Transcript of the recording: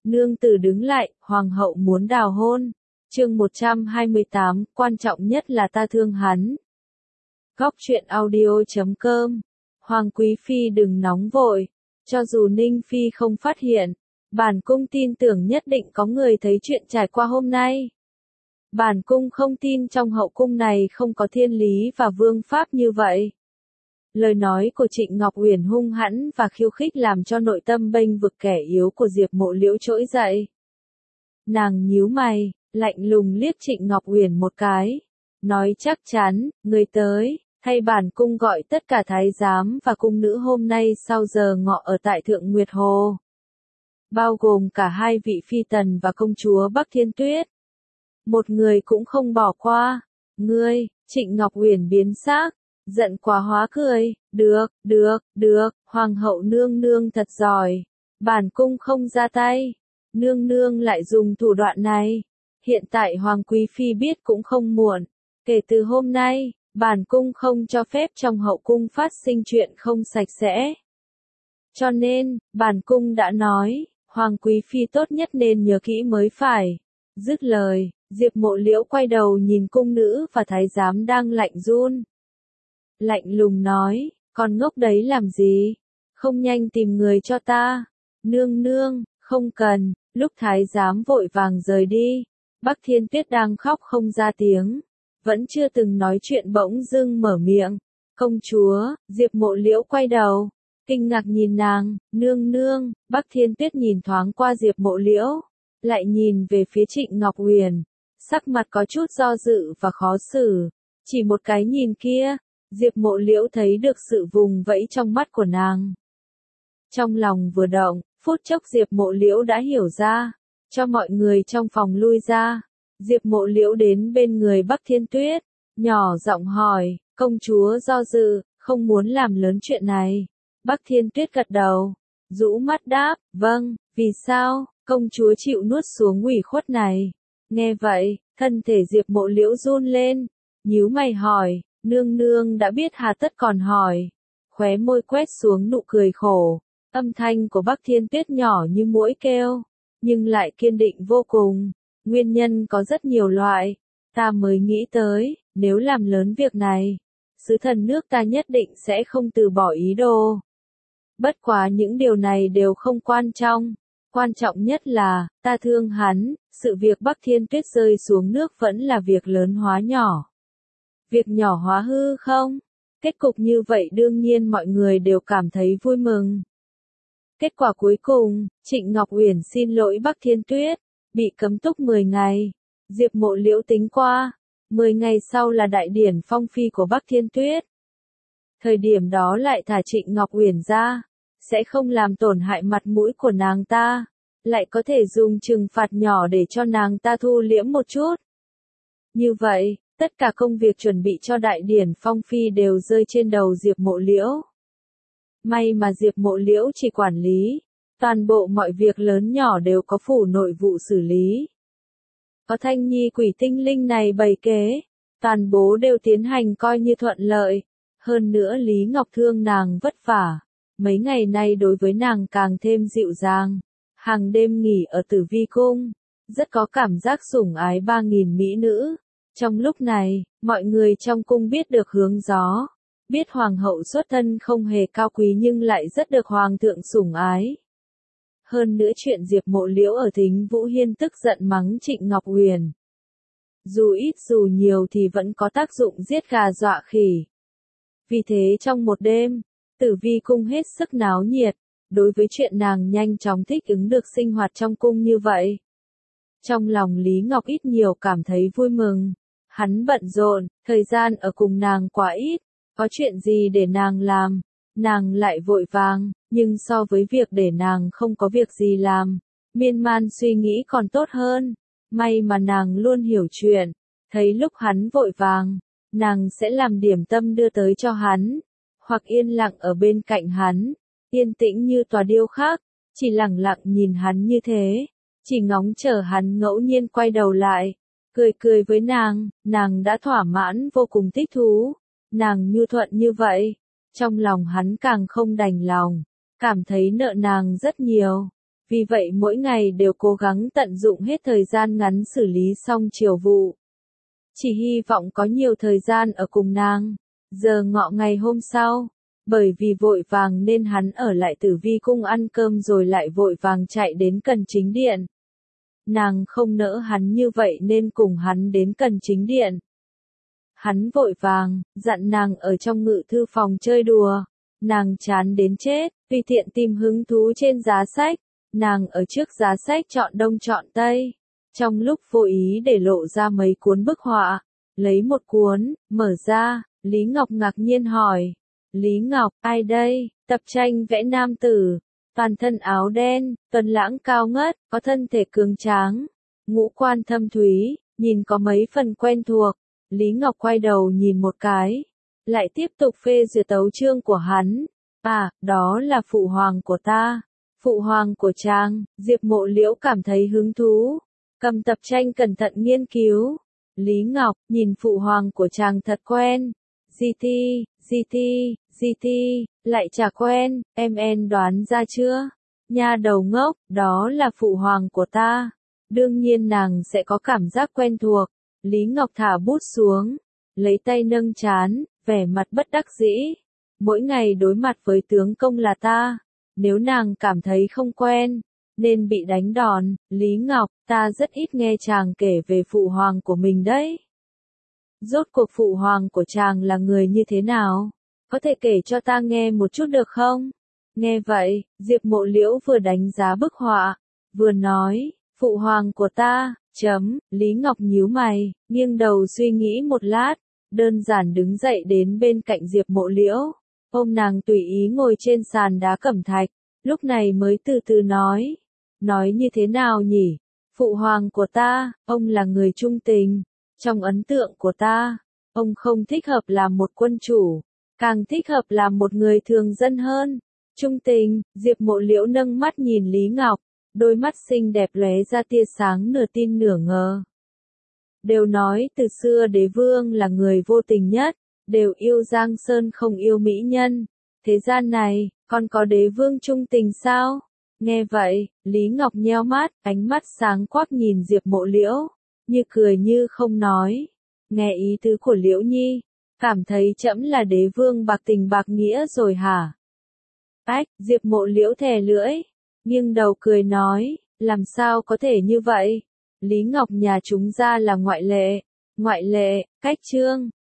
Nương tử đứng lại, hoàng hậu muốn đào hôn. Chương 128, quan trọng nhất là ta thương hắn. Góc truyện audio.com. Hoàng quý phi đừng nóng vội, cho dù Ninh phi không phát hiện, bản cung tin tưởng nhất định có người thấy chuyện trải qua hôm nay. Bản cung không tin trong hậu cung này không có thiên lý và vương pháp như vậy. Lời nói của Trịnh Ngọc Uyển hung hãn và khiêu khích làm cho nội tâm bênh vực kẻ yếu của Diệp Mộ Liễu trỗi dậy. Nàng nhíu mày, lạnh lùng liếc Trịnh Ngọc Uyển một cái, nói chắc chắn, người tới, thay bản cung gọi tất cả thái giám và cung nữ hôm nay sau giờ ngọ ở tại Thượng Nguyệt Hồ. Bao gồm cả hai vị phi tần và công chúa Bắc Thiên Tuyết. Một người cũng không bỏ qua. Ngươi, Trịnh Ngọc Uyển biến sắc, giận quá hóa cười, được, hoàng hậu nương nương thật giỏi. Bản cung không ra tay, nương nương lại dùng thủ đoạn này. Hiện tại hoàng quý phi biết cũng không muộn. Kể từ hôm nay, bản cung không cho phép trong hậu cung phát sinh chuyện không sạch sẽ. Cho nên, bản cung đã nói, hoàng quý phi tốt nhất nên nhớ kỹ mới phải. Dứt lời, Diệp Mộ Liễu quay đầu nhìn cung nữ và thái giám đang lạnh run. Lạnh lùng nói, con ngốc đấy làm gì? Không nhanh tìm người cho ta. Nương nương, không cần. Lúc thái giám vội vàng rời đi, Bắc Thiên Tuyết đang khóc không ra tiếng, vẫn chưa từng nói chuyện bỗng dưng mở miệng. Công chúa, Diệp Mộ Liễu quay đầu, kinh ngạc nhìn nàng, nương nương. Bắc Thiên Tuyết nhìn thoáng qua Diệp Mộ Liễu, lại nhìn về phía Trịnh Ngọc Uyển, sắc mặt có chút do dự và khó xử. Chỉ một cái nhìn kia, Diệp Mộ Liễu thấy được sự vùng vẫy trong mắt của nàng. Trong lòng vừa động, phút chốc Diệp Mộ Liễu đã hiểu ra, cho mọi người trong phòng lui ra. Diệp Mộ Liễu đến bên người Bắc Thiên Tuyết, nhỏ giọng hỏi, công chúa do dự, không muốn làm lớn chuyện này. Bắc Thiên Tuyết gật đầu, rũ mắt đáp, vâng, vì sao, công chúa chịu nuốt xuống ủy khuất này. Nghe vậy, thân thể Diệp Mộ Liễu run lên, nhíu mày hỏi, nương nương đã biết hà tất còn hỏi. Khóe môi quét xuống nụ cười khổ, âm thanh của Bắc Thiên Tuyết nhỏ như muỗi kêu, nhưng lại kiên định vô cùng. Nguyên nhân có rất nhiều loại, ta mới nghĩ tới, nếu làm lớn việc này, sứ thần nước ta nhất định sẽ không từ bỏ ý đồ. Bất quá những điều này đều không quan trọng, quan trọng nhất là, ta thương hắn, sự việc Bắc Thiên Tuyết rơi xuống nước vẫn là việc lớn hóa nhỏ. Việc nhỏ hóa hư không? Kết cục như vậy đương nhiên mọi người đều cảm thấy vui mừng. Kết quả cuối cùng, Trịnh Ngọc Uyển xin lỗi Bắc Thiên Tuyết, bị cấm túc 10 ngày. Diệp Mộ Liễu tính qua, 10 ngày sau là đại điển phong phi của Bắc Thiên Tuyết. Thời điểm đó lại thả Trịnh Ngọc Uyển ra, sẽ không làm tổn hại mặt mũi của nàng ta, lại có thể dùng trừng phạt nhỏ để cho nàng ta thu liễm một chút. Như vậy, tất cả công việc chuẩn bị cho đại điển phong phi đều rơi trên đầu Diệp Mộ Liễu. May mà Diệp Mộ Liễu chỉ quản lý, toàn bộ mọi việc lớn nhỏ đều có phủ nội vụ xử lý. Có Thanh Nhi quỷ tinh linh này bày kế, toàn bố đều tiến hành coi như thuận lợi. Hơn nữa Lý Ngọc thương nàng vất vả, mấy ngày nay đối với nàng càng thêm dịu dàng. Hàng đêm nghỉ ở Tử Vi Cung, rất có cảm giác sủng ái 3.000 mỹ nữ. Trong lúc này, mọi người trong cung biết được hướng gió, biết hoàng hậu xuất thân không hề cao quý nhưng lại rất được hoàng thượng sủng ái. Hơn nữa chuyện Diệp Mộ Liễu ở Thính Vũ Hiên tức giận mắng Trịnh Ngọc Uyển. Dù ít dù nhiều thì vẫn có tác dụng giết gà dọa khỉ. Vì thế trong một đêm, Tử Vi Cung hết sức náo nhiệt, đối với chuyện nàng nhanh chóng thích ứng được sinh hoạt trong cung như vậy. Trong lòng Lý Ngọc ít nhiều cảm thấy vui mừng. Hắn bận rộn, thời gian ở cùng nàng quá ít, có chuyện gì để nàng làm, nàng lại vội vàng, nhưng so với việc để nàng không có việc gì làm, miên man suy nghĩ còn tốt hơn. May mà nàng luôn hiểu chuyện, thấy lúc hắn vội vàng, nàng sẽ làm điểm tâm đưa tới cho hắn, hoặc yên lặng ở bên cạnh hắn, yên tĩnh như tòa điêu khắc, chỉ lặng lặng nhìn hắn như thế, chỉ ngóng chờ hắn ngẫu nhiên quay đầu lại, cười với nàng đã thỏa mãn vô cùng thích thú, nàng nhu thuận như vậy, trong lòng hắn càng không đành lòng, cảm thấy nợ nàng rất nhiều. vì vậy mỗi ngày đều cố gắng tận dụng hết thời gian ngắn xử lý xong triều vụ. Chỉ hy vọng có nhiều thời gian ở cùng nàng. Giờ ngọ ngày hôm sau, bởi vì vội vàng nên hắn ở lại Tử Vi cung ăn cơm rồi lại vội vàng chạy đến Cần Chính Điện. Nàng không nỡ hắn như vậy nên cùng hắn đến Cần Chính Điện. Hắn vội vàng, dặn nàng ở trong ngự thư phòng chơi đùa. Nàng chán đến chết, tùy tiện tìm hứng thú trên giá sách. Nàng ở trước giá sách chọn đông chọn tây. Trong lúc vô ý để lộ ra mấy cuốn bức họa. Lấy một cuốn, mở ra, Lý Ngọc ngạc nhiên hỏi. Lý Ngọc, ai đây? Tập tranh vẽ nam tử. Toàn thân áo đen, tuấn lãng cao ngất, có thân thể cường tráng. Ngũ quan thâm thúy, nhìn có mấy phần quen thuộc. Lý Ngọc quay đầu nhìn một cái. Lại tiếp tục phê duyệt tấu chương của hắn. À, đó là phụ hoàng của ta. Phụ hoàng của chàng, Diệp Mộ Liễu cảm thấy hứng thú. Cầm tập tranh cẩn thận nghiên cứu. Lý Ngọc, nhìn phụ hoàng của chàng thật quen. GT, lại chả quen, em đoán ra chưa? Nha đầu ngốc, đó là phụ hoàng của ta. Đương nhiên nàng sẽ có cảm giác quen thuộc. Lý Ngọc thả bút xuống, lấy tay nâng trán, vẻ mặt bất đắc dĩ. Mỗi ngày đối mặt với tướng công là ta. Nếu nàng cảm thấy không quen, nên bị đánh đòn. Lý Ngọc, ta rất ít nghe chàng kể về phụ hoàng của mình đấy. Rốt cuộc phụ hoàng của chàng là người như thế nào? Có thể kể cho ta nghe một chút được không? Nghe vậy, Diệp Mộ Liễu vừa đánh giá bức họa, vừa nói, phụ hoàng của ta, Lý Ngọc nhíu mày, nghiêng đầu suy nghĩ một lát, đơn giản đứng dậy đến bên cạnh Diệp Mộ Liễu, ôm nàng tùy ý ngồi trên sàn đá cẩm thạch, lúc này mới từ từ nói như thế nào nhỉ? Phụ hoàng của ta, ông là người trung tình, trong ấn tượng của ta, ông không thích hợp làm một quân chủ, càng thích hợp làm một người thường dân hơn. Trung tình, Diệp Mộ Liễu nâng mắt nhìn Lý Ngọc, đôi mắt xinh đẹp lóe ra tia sáng nửa tin nửa ngờ. Đều nói từ xưa đế vương là người vô tình nhất, đều yêu Giang Sơn không yêu mỹ nhân. Thế gian này, còn có đế vương trung tình sao? Nghe vậy, Lý Ngọc nheo mắt, ánh mắt sáng quắc nhìn Diệp Mộ Liễu, như cười như không nói. Nghe ý tứ của Liễu Nhi, cảm thấy trẫm là đế vương bạc tình bạc nghĩa rồi hả? Ách, Diệp Mộ Liễu thè lưỡi, nghiêng đầu cười nói, làm sao có thể như vậy? Lý Ngọc nhà chúng ra là ngoại lệ, cách chương,